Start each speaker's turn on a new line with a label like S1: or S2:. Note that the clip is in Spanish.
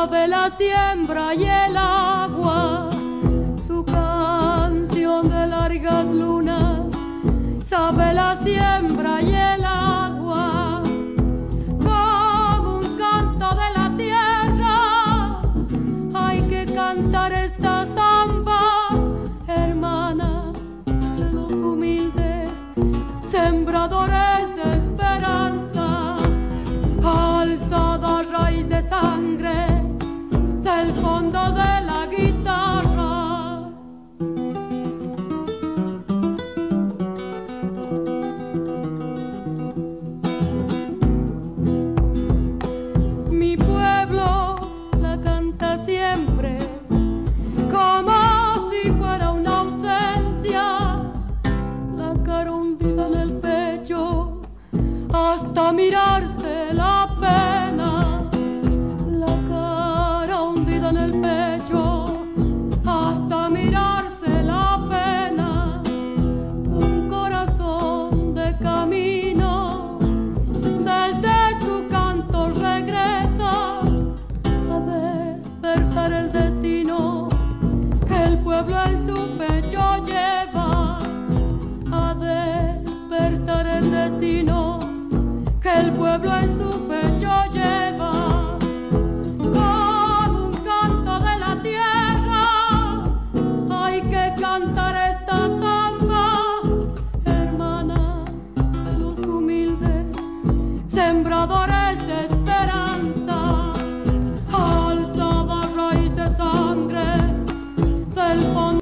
S1: sabe la siembra y el agua, su canción de largas lunas, sabe la siembra y el agua, como un canto de la tierra, hay que cantar esta samba, hermana de los humildes, sembradores de esperanza, alzada raíz de sangre del fondo de la guitarra. Mi pueblo la canta siempre como si fuera una ausencia, la cara hundida en el pecho hasta mirarse la pena, la cara hundida en el pecho hasta mirarse la pena, un corazón de camino desde su canto regresa a despertar el destino que el pueblo en su pecho lleva, a despertar el destino que el pueblo en su pecho lleva, como un canto de la tierra, hay que cantar esta samba, hermana de los humildes, sembradores